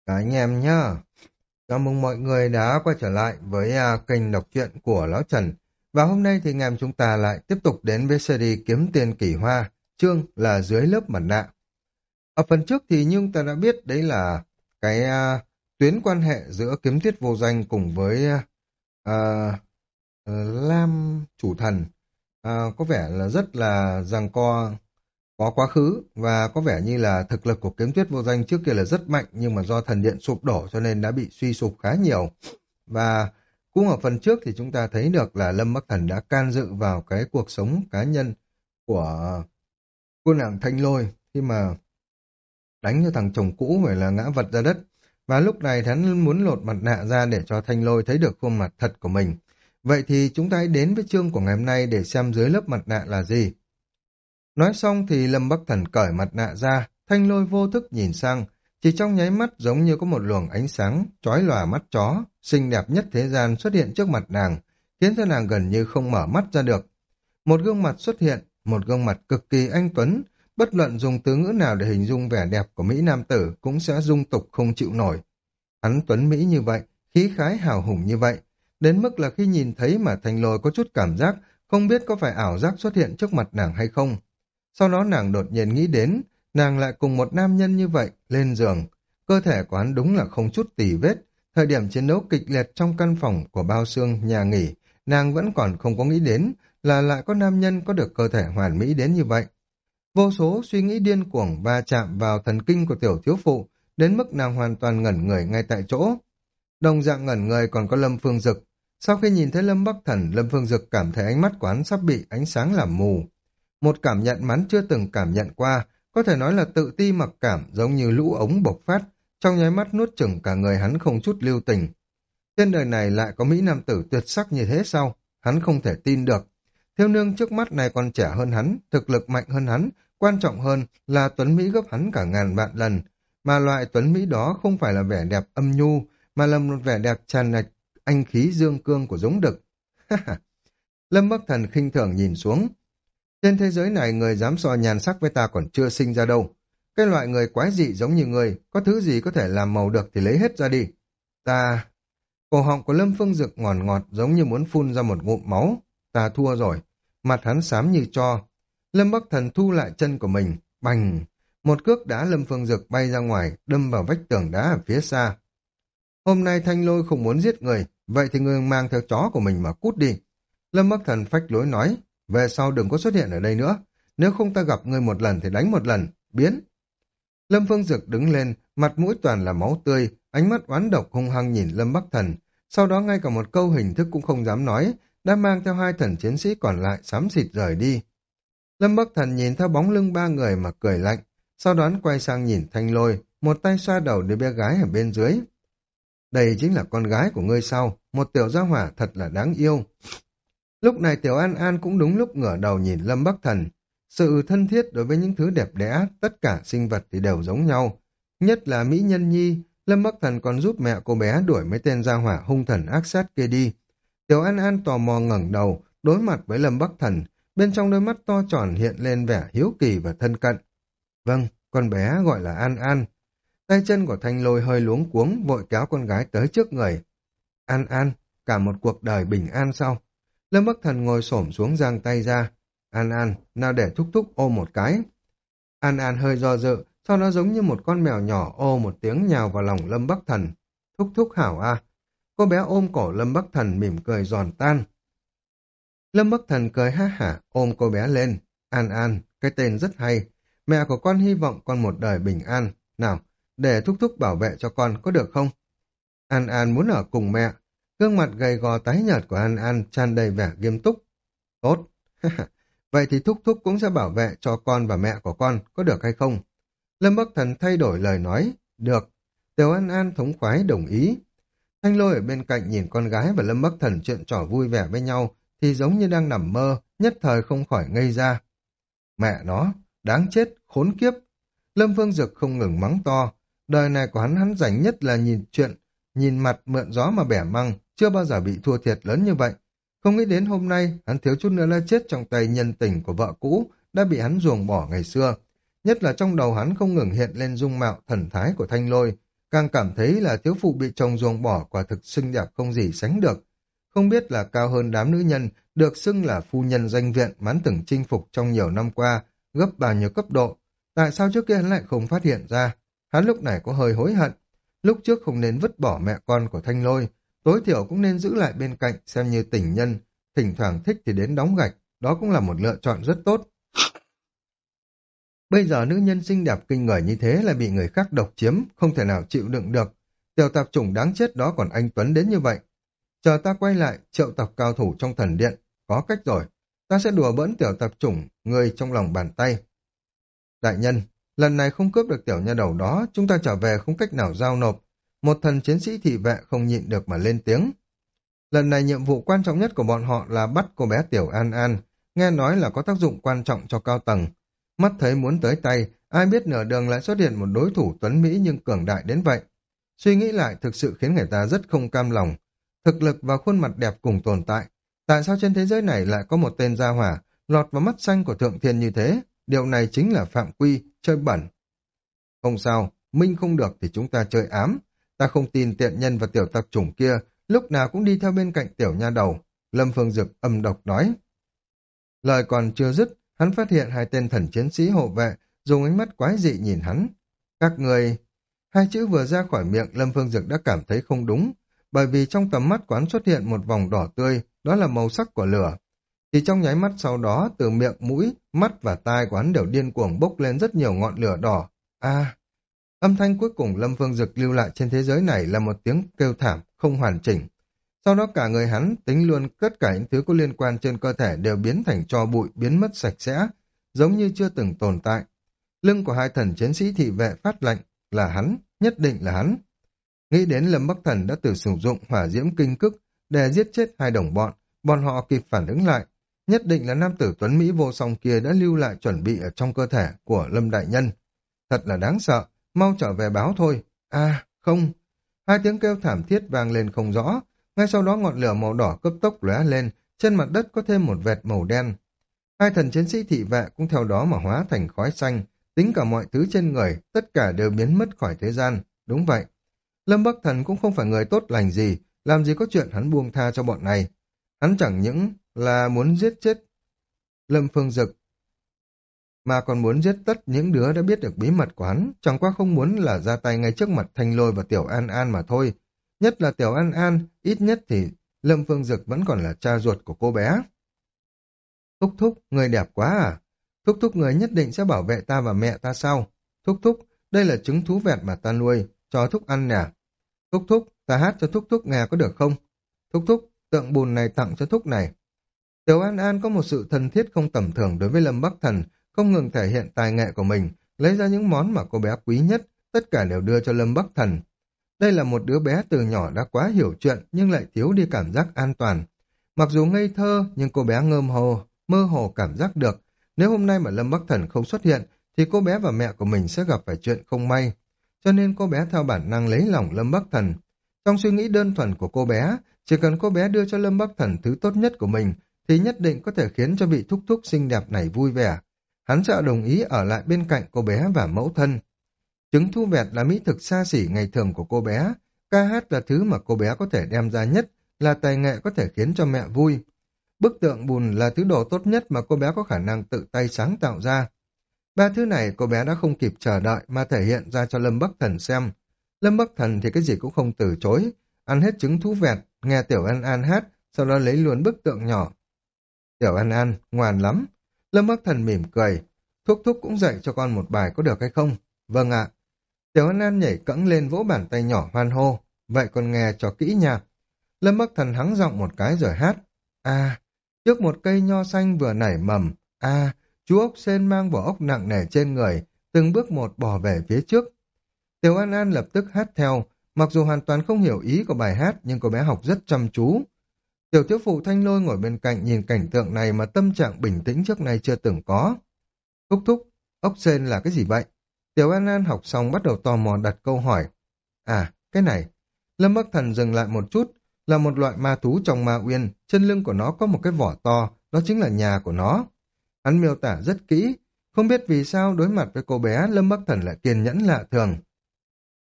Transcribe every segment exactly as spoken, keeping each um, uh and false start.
Cả anh em nhá. Chào mừng mọi người đã quay trở lại với à, kênh đọc truyện của Lão Trần. Và hôm nay thì anh em chúng ta lại tiếp tục đến với series Kiếm Tiền Kỳ Hoa, chương là Dưới Lớp Mặt Nạ. Ở phần trước thì như chúng ta đã biết đấy là cái à, tuyến quan hệ giữa Kiếm Tiết Vô Danh cùng với à, à, Lam Chủ Thần à, có vẻ là rất là giằng co, có quá khứ và có vẻ như là thực lực của Kiếm Tuyết Vô Danh trước kia là rất mạnh, nhưng mà do thần điện sụp đổ cho nên đã bị suy sụp khá nhiều. Và cũng ở phần trước thì chúng ta thấy được là Lâm Bắc Thần đã can dự vào cái cuộc sống cá nhân của cô nàng Thanh Lôi khi mà đánh cho thằng chồng cũ phải là ngã vật ra đất. Và lúc này hắn muốn lột mặt nạ ra để cho Thanh Lôi thấy được khuôn mặt thật của mình. Vậy thì chúng ta hãy đến với chương của ngày hôm nay để xem dưới lớp mặt nạ là gì. Nói xong thì Lâm Bắc Thần cởi mặt nạ ra, Thanh Lôi vô thức nhìn sang, chỉ trong nháy mắt giống như có một luồng ánh sáng chói lòa mắt chó, xinh đẹp nhất thế gian xuất hiện trước mặt nàng, khiến cho nàng gần như không mở mắt ra được. Một gương mặt xuất hiện, một gương mặt cực kỳ anh tuấn, bất luận dùng từ ngữ nào để hình dung vẻ đẹp của Mỹ Nam tử cũng sẽ dung tục không chịu nổi. Hắn tuấn Mỹ như vậy, khí khái hào hùng như vậy, đến mức là khi nhìn thấy mà Thanh Lôi có chút cảm giác, không biết có phải ảo giác xuất hiện trước mặt nàng hay không. Sau đó nàng đột nhiên nghĩ đến, nàng lại cùng một nam nhân như vậy, lên giường. Cơ thể của hắn đúng là không chút tì vết. Thời điểm chiến đấu kịch liệt trong căn phòng của bao xương nhà nghỉ, nàng vẫn còn không có nghĩ đến là lại có nam nhân có được cơ thể hoàn mỹ đến như vậy. Vô số suy nghĩ điên cuồng va chạm vào thần kinh của tiểu thiếu phụ, đến mức nàng hoàn toàn ngẩn người ngay tại chỗ. Đồng dạng ngẩn người còn có Lâm Phương Dực. Sau khi nhìn thấy Lâm Bắc Thần, Lâm Phương Dực cảm thấy ánh mắt của hắn sắp bị ánh sáng làm mù. Một cảm nhận mắn chưa từng cảm nhận qua, có thể nói là tự ti mặc cảm giống như lũ ống bộc phát, trong nháy mắt nuốt chửng cả người hắn không chút lưu tình. Trên đời này lại có Mỹ Nam tử tuyệt sắc như thế sao? Hắn không thể tin được. Thiếu nương trước mắt này còn trẻ hơn hắn, thực lực mạnh hơn hắn, quan trọng hơn là tuấn Mỹ gấp hắn cả ngàn vạn lần. Mà loại tuấn Mỹ đó không phải là vẻ đẹp âm nhu, mà là một vẻ đẹp tràn ngập anh khí dương cương của giống đực. Lâm Bắc Thần khinh thường nhìn xuống. Trên thế giới này người dám so nhan sắc với ta còn chưa sinh ra đâu. Cái loại người quái dị giống như người, có thứ gì có thể làm màu được thì lấy hết ra đi. Ta... Cổ họng của Lâm Phương Dực ngọt ngọt giống như muốn phun ra một ngụm máu. Ta thua rồi. Mặt hắn xám như tro. Lâm Bắc Thần thu lại chân của mình. Bành! Một cước đá Lâm Phương Dực bay ra ngoài, đâm vào vách tường đá ở phía xa. Hôm nay Thanh Lôi không muốn giết người, vậy thì người mang theo chó của mình mà cút đi. Lâm Bắc Thần phách lối nói, về sau đừng có xuất hiện ở đây nữa. Nếu không ta gặp ngươi một lần thì đánh một lần, biến. Lâm Phương Dực đứng lên, mặt mũi toàn là máu tươi, ánh mắt oán độc hung hăng nhìn Lâm Bắc Thần. Sau đó ngay cả một câu hình thức cũng không dám nói, đã mang theo hai thần chiến sĩ còn lại xám xịt rời đi. Lâm Bắc Thần nhìn theo bóng lưng ba người mà cười lạnh, sau đó quay sang nhìn Thanh Lôi, một tay xoa đầu đứa bé gái ở bên dưới. Đây chính là con gái của ngươi sao, một tiểu gia hỏa thật là đáng yêu. Lúc này Tiểu An An cũng đúng lúc ngửa đầu nhìn Lâm Bắc Thần. Sự thân thiết đối với những thứ đẹp đẽ, tất cả sinh vật thì đều giống nhau. Nhất là Mỹ Nhân Nhi, Lâm Bắc Thần còn giúp mẹ cô bé đuổi mấy tên gia hỏa hung thần ác sát kia đi. Tiểu An An tò mò ngẩng đầu, đối mặt với Lâm Bắc Thần, bên trong đôi mắt to tròn hiện lên vẻ hiếu kỳ và thân cận. Vâng, con bé gọi là An An. Tay chân của Thanh Lôi hơi luống cuống, vội kéo con gái tới trước người. An An, cả một cuộc đời bình an sao? Lâm Bắc Thần ngồi xổm xuống giang tay ra. An An, nào để thúc thúc ôm một cái. An An hơi do dự, sau đó giống như một con mèo nhỏ ô một tiếng nhào vào lòng Lâm Bắc Thần. Thúc thúc hảo à. Cô bé ôm cổ Lâm Bắc Thần mỉm cười giòn tan. Lâm Bắc Thần cười ha hả ôm cô bé lên. An An, cái tên rất hay. Mẹ của con hy vọng con một đời bình an. Nào, để thúc thúc bảo vệ cho con có được không? An An muốn ở cùng mẹ. Gương mặt gầy gò tái nhợt của An An tràn đầy vẻ nghiêm túc. Tốt. Vậy thì thúc thúc cũng sẽ bảo vệ cho con và mẹ của con, có được hay không? Lâm Bắc Thần thay đổi lời nói. Được. Tiểu An An thống khoái đồng ý. Thanh Lôi ở bên cạnh nhìn con gái và Lâm Bắc Thần chuyện trò vui vẻ với nhau thì giống như đang nằm mơ, nhất thời không khỏi ngây ra. Mẹ nó, đáng chết, khốn kiếp. Lâm Phương Dực không ngừng mắng to. Đời này của hắn hắn rảnh nhất là nhìn chuyện, nhìn mặt mượn gió mà bẻ măng, chưa bao giờ bị thua thiệt lớn như vậy. Không nghĩ đến hôm nay, hắn thiếu chút nữa là chết trong tay nhân tình của vợ cũ, đã bị hắn ruồng bỏ ngày xưa. Nhất là trong đầu hắn không ngừng hiện lên dung mạo thần thái của Thanh Lôi, càng cảm thấy là thiếu phụ bị chồng ruồng bỏ quả thực xinh đẹp không gì sánh được. Không biết là cao hơn đám nữ nhân, được xưng là phu nhân danh viện mãn từng chinh phục trong nhiều năm qua, gấp bao nhiêu cấp độ. Tại sao trước kia hắn lại không phát hiện ra? Hắn lúc này có hơi hối hận. Lúc trước không nên vứt bỏ mẹ con của Thanh Lôi, tối thiểu cũng nên giữ lại bên cạnh xem như tình nhân, thỉnh thoảng thích thì đến đóng gạch, đó cũng là một lựa chọn rất tốt. Bây giờ nữ nhân xinh đẹp kinh người như thế là bị người khác độc chiếm, không thể nào chịu đựng được. Tiểu tạp chủng đáng chết đó còn anh Tuấn đến như vậy. Chờ ta quay lại, triệu tập cao thủ trong thần điện, có cách rồi. Ta sẽ đùa bỡn tiểu tạp chủng, người trong lòng bàn tay. Đại nhân, lần này không cướp được tiểu nha đầu đó, chúng ta trở về không cách nào giao nộp. Một thần chiến sĩ thị vệ không nhịn được mà lên tiếng. Lần này nhiệm vụ quan trọng nhất của bọn họ là bắt cô bé Tiểu An An, nghe nói là có tác dụng quan trọng cho cao tầng. Mắt thấy muốn tới tay, ai biết nửa đường lại xuất hiện một đối thủ tuấn Mỹ nhưng cường đại đến vậy. Suy nghĩ lại thực sự khiến người ta rất không cam lòng. Thực lực và khuôn mặt đẹp cùng tồn tại. Tại sao trên thế giới này lại có một tên gia hỏa lọt vào mắt xanh của thượng thiên như thế? Điều này chính là phạm quy, chơi bẩn. Không sao, minh không được thì chúng ta chơi ám. Ta không tin tiện nhân và tiểu tặc chủng kia lúc nào cũng đi theo bên cạnh tiểu nha đầu. Lâm Phương Dực âm độc nói. Lời còn chưa dứt, hắn phát hiện hai tên thần chiến sĩ hộ vệ dùng ánh mắt quái dị nhìn hắn. Các người... Hai chữ vừa ra khỏi miệng Lâm Phương Dực đã cảm thấy không đúng, bởi vì trong tầm mắt quán xuất hiện một vòng đỏ tươi, đó là màu sắc của lửa. Thì trong nháy mắt sau đó, từ miệng, mũi, mắt và tai của hắn đều điên cuồng bốc lên rất nhiều ngọn lửa đỏ. A, âm thanh cuối cùng Lâm Phương Dực lưu lại trên thế giới này là một tiếng kêu thảm, không hoàn chỉnh. Sau đó cả người hắn, tính luôn tất cả những thứ có liên quan trên cơ thể đều biến thành tro bụi, biến mất sạch sẽ, giống như chưa từng tồn tại. Lưng của hai thần chiến sĩ thị vệ phát lệnh, là hắn, nhất định là hắn. Nghĩ đến Lâm Bắc Thần đã từng sử dụng hỏa diễm kinh cức để giết chết hai đồng bọn, bọn họ kịp phản ứng lại. Nhất định là nam tử tuấn Mỹ vô song kia đã lưu lại chuẩn bị ở trong cơ thể của Lâm Đại Nhân. Thật là đáng sợ, mau trở về báo thôi. À, không. Hai tiếng kêu thảm thiết vang lên không rõ. Ngay sau đó ngọn lửa màu đỏ cấp tốc lóe lên, trên mặt đất có thêm một vệt màu đen. Hai thần chiến sĩ thị vệ cũng theo đó mà hóa thành khói xanh, tính cả mọi thứ trên người, tất cả đều biến mất khỏi thế gian. Đúng vậy. Lâm Bắc Thần cũng không phải người tốt lành gì, làm gì có chuyện hắn buông tha cho bọn này. Hắn chẳng những là muốn giết chết Lâm Phương Dực, mà còn muốn giết tất những đứa đã biết được bí mật của hắn, chẳng qua không muốn là ra tay ngay trước mặt Thanh Lôi và Tiểu An An mà thôi. Nhất là Tiểu An An, ít nhất thì Lâm Phương Dực vẫn còn là cha ruột của cô bé. Thúc thúc, người đẹp quá à? Thúc thúc người nhất định sẽ bảo vệ ta và mẹ ta sao? Thúc thúc, đây là trứng thú vẹt mà ta nuôi, cho thúc ăn nè. Thúc thúc, ta hát cho thúc thúc nghe có được không? Thúc thúc, tượng bùn này tặng cho thúc này. Tiểu An An có một sự thân thiết không tầm thường đối với Lâm Bắc Thần, không ngừng thể hiện tài nghệ của mình, lấy ra những món mà cô bé quý nhất, tất cả đều đưa cho Lâm Bắc Thần. Đây là một đứa bé từ nhỏ đã quá hiểu chuyện nhưng lại thiếu đi cảm giác an toàn. Mặc dù ngây thơ nhưng cô bé ngơm hồ, mơ hồ cảm giác được, nếu hôm nay mà Lâm Bắc Thần không xuất hiện thì cô bé và mẹ của mình sẽ gặp phải chuyện không may. Cho nên cô bé theo bản năng lấy lòng Lâm Bắc Thần. Trong suy nghĩ đơn thuần của cô bé, chỉ cần cô bé đưa cho Lâm Bắc Thần thứ tốt nhất của mình thì nhất định có thể khiến cho vị thúc thúc xinh đẹp này vui vẻ. Hắn sẽ đồng ý ở lại bên cạnh cô bé và mẫu thân. Trứng thu vẹt là mỹ thực xa xỉ ngày thường của cô bé. Ca hát là thứ mà cô bé có thể đem ra nhất, là tài nghệ có thể khiến cho mẹ vui. Bức tượng bùn là thứ đồ tốt nhất mà cô bé có khả năng tự tay sáng tạo ra. Ba thứ này cô bé đã không kịp chờ đợi mà thể hiện ra cho Lâm Bắc Thần xem. Lâm Bắc Thần thì cái gì cũng không từ chối, ăn hết trứng thú vẹt, nghe Tiểu An An hát, sau đó lấy luôn bức tượng nhỏ. Tiểu An An, ngoan lắm. Lâm Bắc Thần mỉm cười, thúc thúc cũng dạy cho con một bài có được hay không? Vâng ạ. Tiểu An An nhảy cẫng lên vỗ bàn tay nhỏ hoan hô, vậy con nghe cho kỹ nha. Lâm Bắc Thần hắng giọng một cái rồi hát. À, trước một cây nho xanh vừa nảy mầm, à, chú ốc sên mang vỏ ốc nặng nề trên người, từng bước một bò về phía trước. Tiểu An An lập tức hát theo, mặc dù hoàn toàn không hiểu ý của bài hát nhưng cô bé học rất chăm chú. Tiểu thiếu phụ Thanh Lôi ngồi bên cạnh nhìn cảnh tượng này mà tâm trạng bình tĩnh trước nay chưa từng có. Thúc thúc, ốc sên là cái gì vậy? Tiểu An An học xong bắt đầu tò mò đặt câu hỏi. À, cái này. Lâm Bắc Thần dừng lại một chút, là một loại ma thú trong ma uyên, trên lưng của nó có một cái vỏ to, đó chính là nhà của nó. Hắn miêu tả rất kỹ, không biết vì sao đối mặt với cô bé Lâm Bắc Thần lại kiên nhẫn lạ thường.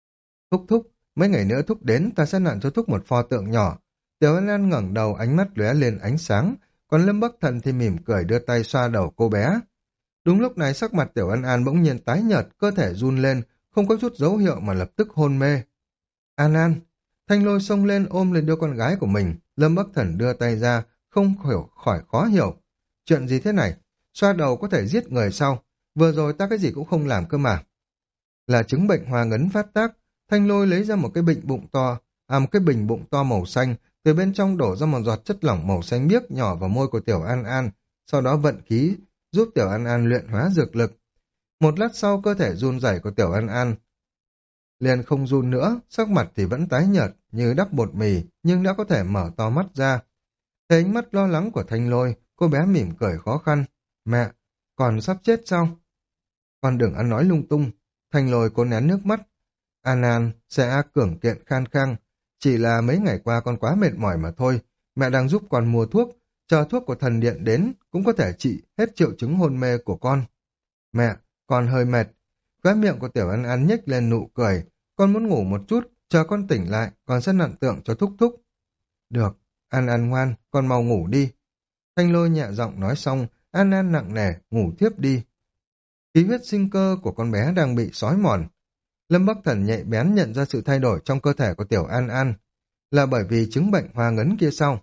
Thúc thúc, mấy ngày nữa thúc đến ta sẽ nặn cho thúc một pho tượng nhỏ. Tiểu An An ngẩng đầu ánh mắt lóe lên ánh sáng, còn Lâm Bắc Thần thì mỉm cười đưa tay xoa đầu cô bé. Đúng lúc này sắc mặt Tiểu An An bỗng nhiên tái nhợt, cơ thể run lên, không có chút dấu hiệu mà lập tức hôn mê. An An, Thanh Lôi xông lên ôm lên đứa con gái của mình, Lâm Bắc Thần đưa tay ra, không hiểu khỏi khó hiểu. Chuyện gì thế này? Xoa đầu có thể giết người sao? Vừa rồi ta cái gì cũng không làm cơ mà. Là chứng bệnh hoa ngấn phát tác, Thanh Lôi lấy ra một cái bình bụng to, à một cái bình bụng to màu xanh, từ bên trong đổ ra một giọt chất lỏng màu xanh biếc nhỏ vào môi của Tiểu An An, sau đó vận khí giúp Tiểu An An luyện hóa dược lực. Một lát sau cơ thể run rẩy của Tiểu An An liền không run nữa, sắc mặt thì vẫn tái nhợt như đắp bột mì, nhưng đã có thể mở to mắt ra. Thấy ánh mắt lo lắng của Thanh Lôi, cô bé mỉm cười khó khăn. Mẹ, còn sắp chết sao? Con đừng ăn nói lung tung. Thanh Lôi cố nén nước mắt. An An sẽ cường kiện khan khang. Chỉ là mấy ngày qua con quá mệt mỏi mà thôi. Mẹ đang giúp con mua thuốc. Chờ thuốc của thần điện đến cũng có thể trị hết triệu chứng hôn mê của con. Mẹ, con hơi mệt. Khóe miệng của Tiểu An An nhếch lên nụ cười. Con muốn ngủ một chút, chờ con tỉnh lại, con sẽ nặn tượng cho thúc thúc. Được, An An ngoan, con mau ngủ đi. Thanh Lôi nhẹ giọng nói xong, An An nặng nề, ngủ thiếp đi. Khí huyết sinh cơ của con bé đang bị xói mòn. Lâm Bắc Thần nhạy bén nhận ra sự thay đổi trong cơ thể của Tiểu An An, là bởi vì chứng bệnh hoa ngấn kia sau.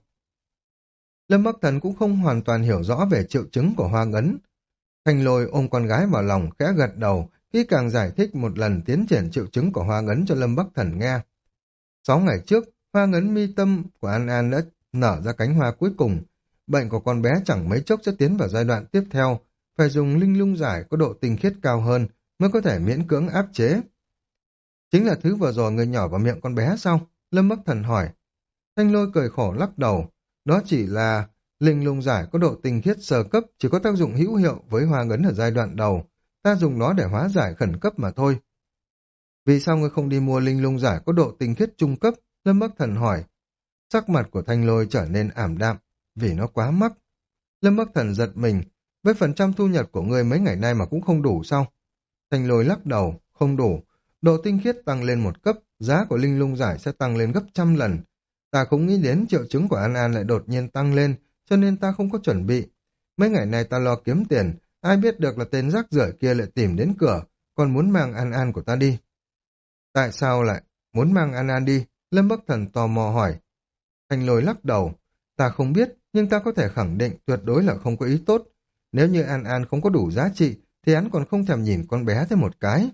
Lâm Bắc Thần cũng không hoàn toàn hiểu rõ về triệu chứng của hoa ngấn. Thanh Lôi ôm con gái vào lòng, khẽ gật đầu, kỹ càng giải thích một lần tiến triển triệu chứng của hoa ngấn cho Lâm Bắc Thần nghe. Sáu ngày trước, hoa ngấn mi tâm của An An đã nở ra cánh hoa cuối cùng. Bệnh của con bé chẳng mấy chốc sẽ tiến vào giai đoạn tiếp theo, phải dùng linh lung giải có độ tinh khiết cao hơn mới có thể miễn cưỡng áp chế. Chính là thứ vừa rồi người nhỏ vào miệng con bé sao? Lâm Bắc Thần hỏi. Thanh Lôi cười khổ lắc đầu. Đó chỉ là linh lung giải có độ tinh khiết sơ cấp, chỉ có tác dụng hữu hiệu với hoa ngấn ở giai đoạn đầu. Ta dùng nó để hóa giải khẩn cấp mà thôi. Vì sao ngươi không đi mua linh lung giải có độ tinh khiết trung cấp? Lâm Bắc Thần hỏi. Sắc mặt của Thanh Lôi trở nên ảm đạm, vì nó quá mắc. Lâm Bắc Thần giật mình, với phần trăm thu nhập của ngươi mấy ngày nay mà cũng không đủ sao? Thanh Lôi lắc đầu, không đủ. Độ tinh khiết tăng lên một cấp, giá của linh lung giải sẽ tăng lên gấp trăm lần. Ta không nghĩ đến triệu chứng của An An lại đột nhiên tăng lên, cho nên ta không có chuẩn bị. Mấy ngày nay ta lo kiếm tiền, ai biết được là tên rác rưởi kia lại tìm đến cửa, còn muốn mang An An của ta đi. Tại sao lại muốn mang An An đi? Lâm Bắc Thần tò mò hỏi. Thanh Lôi lắc đầu. Ta không biết, nhưng ta có thể khẳng định tuyệt đối là không có ý tốt. Nếu như An An không có đủ giá trị, thì hắn còn không thèm nhìn con bé thêm một cái.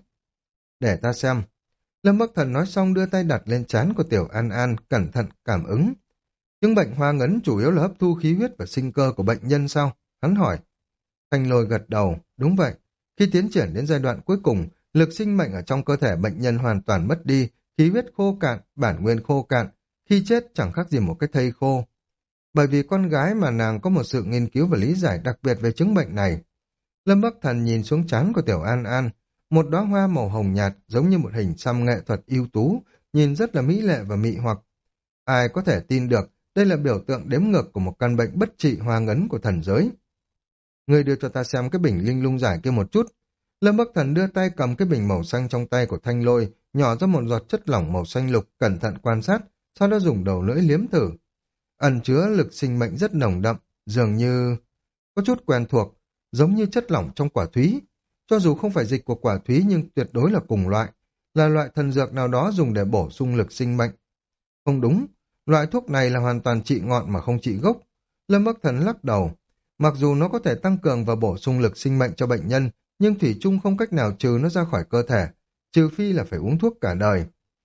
Để ta xem. Lâm Bắc Thần nói xong đưa tay đặt lên trán của Tiểu An An, cẩn thận cảm ứng. Chứng bệnh hoa ngấn chủ yếu là hấp thu khí huyết và sinh cơ của bệnh nhân sao? Hắn hỏi. Thanh Lôi gật đầu. Đúng vậy. Khi tiến triển đến giai đoạn cuối cùng, lực sinh mệnh ở trong cơ thể bệnh nhân hoàn toàn mất đi, khí huyết khô cạn, bản nguyên khô cạn, khi chết chẳng khác gì một cái thây khô. Bởi vì con gái mà nàng có một sự nghiên cứu và lý giải đặc biệt về chứng bệnh này. Lâm Bắc Thần nhìn xuống trán của Tiểu An An, một đóa hoa màu hồng nhạt giống như một hình xăm nghệ thuật ưu tú, nhìn rất là mỹ lệ và mị hoặc. Ai có thể tin được đây là biểu tượng đếm ngược của một căn bệnh bất trị hoa ngấn của thần giới. Người đưa cho ta xem cái bình linh lung giải kia một chút. Lâm Bắc Thần đưa tay cầm cái bình màu xanh trong tay của Thanh Lôi, nhỏ ra một giọt chất lỏng màu xanh lục, cẩn thận quan sát, sau đó dùng đầu lưỡi liếm thử. Ẩn chứa lực sinh mệnh rất nồng đậm, dường như có chút quen thuộc, giống như chất lỏng trong quả thúy. Cho dù không phải dịch của quả thúy nhưng tuyệt đối là cùng loại, là loại thần dược nào đó dùng để bổ sung lực sinh mệnh. Không đúng, loại thuốc này là hoàn toàn trị ngọn mà không trị gốc. Lâm Bắc Thần lắc đầu. Mặc dù nó có thể tăng cường và bổ sung lực sinh mệnh cho bệnh nhân, nhưng thủy chung không cách nào trừ nó ra khỏi cơ thể, trừ phi là phải uống thuốc cả đời.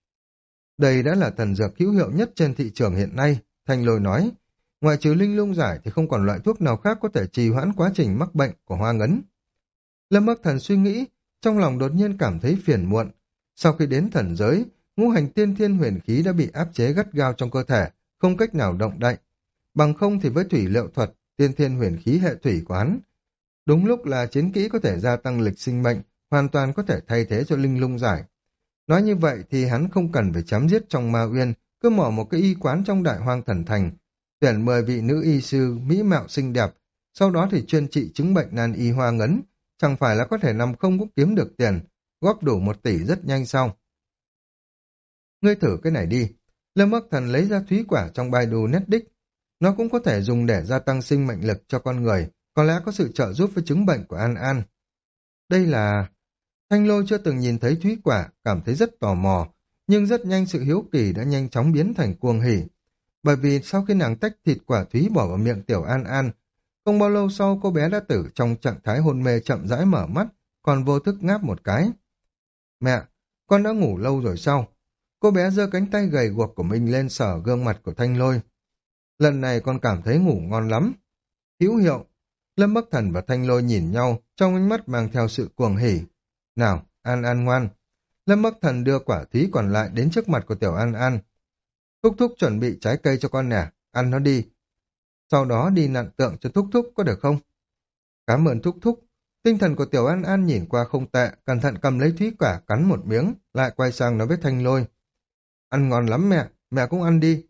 Đây đã là thần dược hữu hiệu nhất trên thị trường hiện nay, Thanh Lôi nói. Ngoại trừ linh lung giải thì không còn loại thuốc nào khác có thể trì hoãn quá trình mắc bệnh của hoa ngấn. Lâm Bắc Thần suy nghĩ, trong lòng đột nhiên cảm thấy phiền muộn. Sau khi đến thần giới, ngũ hành tiên thiên huyền khí đã bị áp chế gắt gao trong cơ thể, không cách nào động đậy. Bằng không thì với thủy liệu thuật, tiên thiên huyền khí hệ thủy của hắn, đúng lúc là chiến kỹ có thể gia tăng lịch sinh mệnh, hoàn toàn có thể thay thế cho linh lung giải. Nói như vậy thì hắn không cần phải chém giết trong Ma Uyên, cứ mở một cái y quán trong Đại Hoang Thần Thành, tuyển mười vị nữ y sư mỹ mạo xinh đẹp, sau đó thì chuyên trị chứng bệnh nan y hoa ngấn, chẳng phải là có thể nằm không cũng kiếm được tiền, góp đủ một tỷ rất nhanh sau. Ngươi thử cái này đi. Lâm Bắc Thần lấy ra thúy quả trong Baidu Netdisk. Nó cũng có thể dùng để gia tăng sinh mệnh lực cho con người, có lẽ có sự trợ giúp với chứng bệnh của An An. Đây là... Thanh Lôi chưa từng nhìn thấy thúy quả, cảm thấy rất tò mò, nhưng rất nhanh sự hiếu kỳ đã nhanh chóng biến thành cuồng hỉ. Bởi vì sau khi nàng tách thịt quả thúy bỏ vào miệng tiểu An An, không bao lâu sau cô bé đã tử trong trạng thái hôn mê chậm rãi mở mắt, còn vô thức ngáp một cái. Mẹ, con đã ngủ lâu rồi sao? Cô bé giơ cánh tay gầy guộc của mình lên sờ gương mặt của Thanh Lôi. Lần này con cảm thấy ngủ ngon lắm. Hữu hiệu. Lâm Bắc Thần và Thanh Lôi nhìn nhau, trong ánh mắt mang theo sự cuồng hỉ. Nào, An An ngoan. Lâm Bắc Thần đưa quả thúy còn lại đến trước mặt của tiểu An An. Thúc thúc chuẩn bị trái cây cho con nè, ăn nó đi. Sau đó đi nặn tượng cho thúc thúc có được không? Cảm ơn thúc thúc. Tinh thần của tiểu An An nhìn qua không tệ, cẩn thận cầm lấy thúy quả cắn một miếng, lại quay sang nói với Thanh Lôi. Ăn ngon lắm mẹ, mẹ cũng ăn đi.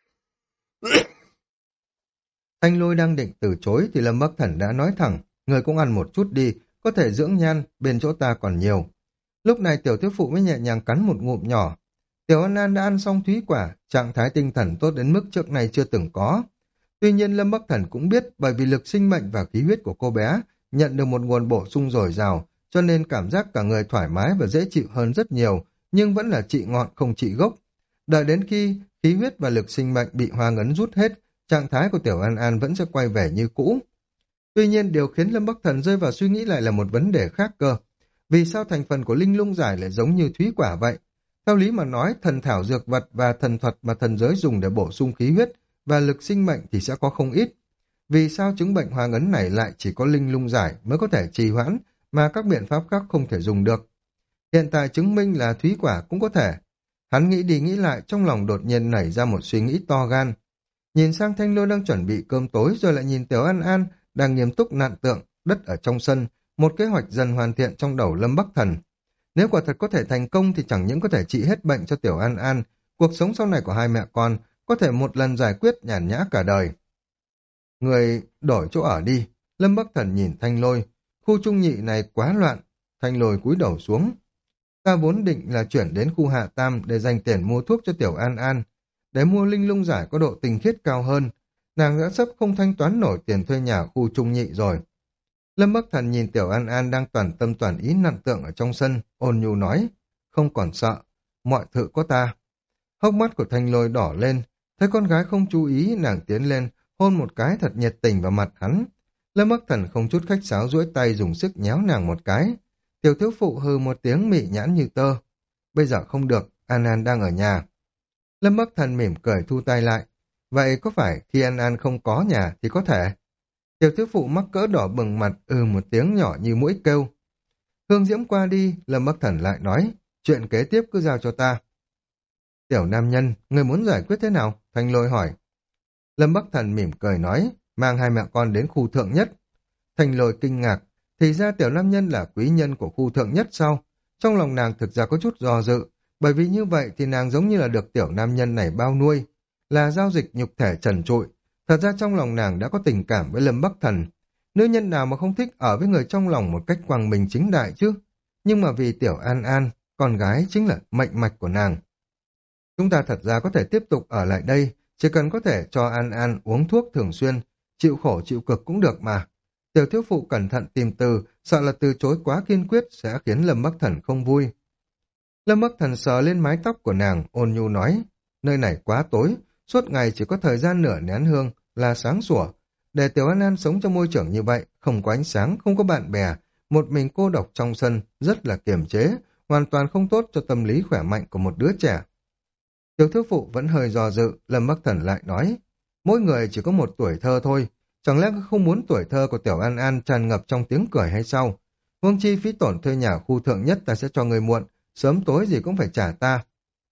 Thanh Lôi đang định từ chối thì Lâm Bắc Thần đã nói thẳng, người cũng ăn một chút đi, có thể dưỡng nhan, bên chỗ ta còn nhiều. Lúc này tiểu thiếu phụ mới nhẹ nhàng cắn một ngụm nhỏ. Tiểu An An đã ăn xong thúy quả, trạng thái tinh thần tốt đến mức trước này chưa từng có. Tuy nhiên Lâm Bắc Thần cũng biết bởi vì lực sinh mệnh và khí huyết của cô bé nhận được một nguồn bổ sung dồi dào, cho nên cảm giác cả người thoải mái và dễ chịu hơn rất nhiều, nhưng vẫn là trị ngọn không trị gốc. Đợi đến khi khí huyết và lực sinh mệnh bị hoa ngấn rút hết, trạng thái của tiểu An An vẫn sẽ quay về như cũ. Tuy nhiên điều khiến Lâm Bắc Thần rơi vào suy nghĩ lại là một vấn đề khác cơ. Vì sao thành phần của linh lung giải lại giống như thúy quả vậy? Theo lý mà nói, thần thảo dược vật và thần thuật mà thần giới dùng để bổ sung khí huyết và lực sinh mệnh thì sẽ có không ít. Vì sao chứng bệnh hoa ngấn này lại chỉ có linh lung giải mới có thể trì hoãn mà các biện pháp khác không thể dùng được? Hiện tại chứng minh là thúy quả cũng có thể. Hắn nghĩ đi nghĩ lại, trong lòng đột nhiên nảy ra một suy nghĩ to gan. Nhìn sang Thanh Lôi đang chuẩn bị cơm tối, rồi lại nhìn Tiểu An An đang nghiêm túc nặn tượng đất ở trong sân, một kế hoạch dần hoàn thiện trong đầu Lâm Bắc Thần. Nếu quả thật có thể thành công thì chẳng những có thể trị hết bệnh cho Tiểu An An, cuộc sống sau này của hai mẹ con có thể một lần giải quyết nhàn nhã cả đời. Người đổi chỗ ở đi. Lâm Bắc Thần nhìn Thanh Lôi. Khu trung nhị này quá loạn. Thanh Lôi cúi đầu xuống. Ta vốn định là chuyển đến khu Hạ Tam để dành tiền mua thuốc cho Tiểu An An. Để mua linh lung giải có độ tinh khiết cao hơn. Nàng đã sắp không thanh toán nổi tiền thuê nhà khu trung nhị rồi. Lâm Bắc Thần nhìn Tiểu An An đang toàn tâm toàn ý nặn tượng ở trong sân, ôn nhu nói. Không còn sợ. Mọi thứ có ta. Hốc mắt của Thanh Lôi đỏ lên. Thấy con gái không chú ý, nàng tiến lên, hôn một cái thật nhiệt tình vào mặt hắn. Lâm Bắc Thần không chút khách sáo duỗi tay dùng sức nhéo nàng một cái. Tiểu thiếu phụ hừ một tiếng mị nhãn như tơ. Bây giờ không được, An An đang ở nhà. Lâm Bắc Thần mỉm cười thu tay lại. Vậy có phải khi An An không có nhà thì có thể? Tiểu thiếu phụ mắc cỡ đỏ bừng mặt ừ một tiếng nhỏ như mũi kêu. Hương diễm qua đi, Lâm Bắc Thần lại nói. Chuyện kế tiếp cứ giao cho ta. Tiểu nam nhân, người muốn giải quyết thế nào? Thanh Lôi hỏi. Lâm Bắc Thần mỉm cười nói, mang hai mẹ con đến khu thượng nhất. Thanh Lôi kinh ngạc, thì ra tiểu nam nhân là quý nhân của khu thượng nhất sao? Trong lòng nàng thực ra có chút do dự, bởi vì như vậy thì nàng giống như là được tiểu nam nhân này bao nuôi, là giao dịch nhục thể trần trụi. Thật ra trong lòng nàng đã có tình cảm với Lâm Bắc Thần. Nữ nhân nào mà không thích ở với người trong lòng một cách quang minh chính đại chứ? Nhưng mà vì tiểu An An, con gái chính là mệnh mạch của nàng. Chúng ta thật ra có thể tiếp tục ở lại đây, chỉ cần có thể cho An An uống thuốc thường xuyên, chịu khổ chịu cực cũng được mà. Tiểu thiếu phụ cẩn thận tìm từ, sợ là từ chối quá kiên quyết sẽ khiến Lâm Bắc Thần không vui. Lâm Bắc Thần sờ lên mái tóc của nàng, ôn nhu nói, nơi này quá tối, suốt ngày chỉ có thời gian nửa nén hương là sáng sủa. Để Tiểu An An sống trong môi trường như vậy, không có ánh sáng, không có bạn bè, một mình cô độc trong sân, rất là kiềm chế, hoàn toàn không tốt cho tâm lý khỏe mạnh của một đứa trẻ. Tiểu thiếu phụ vẫn hơi dò dự, Lâm Bắc Thần lại nói, mỗi người chỉ có một tuổi thơ thôi, chẳng lẽ không muốn tuổi thơ của Tiểu An An tràn ngập trong tiếng cười hay sao? Huống chi phí tổn thuê nhà khu thượng nhất ta sẽ cho người muộn, sớm tối gì cũng phải trả ta.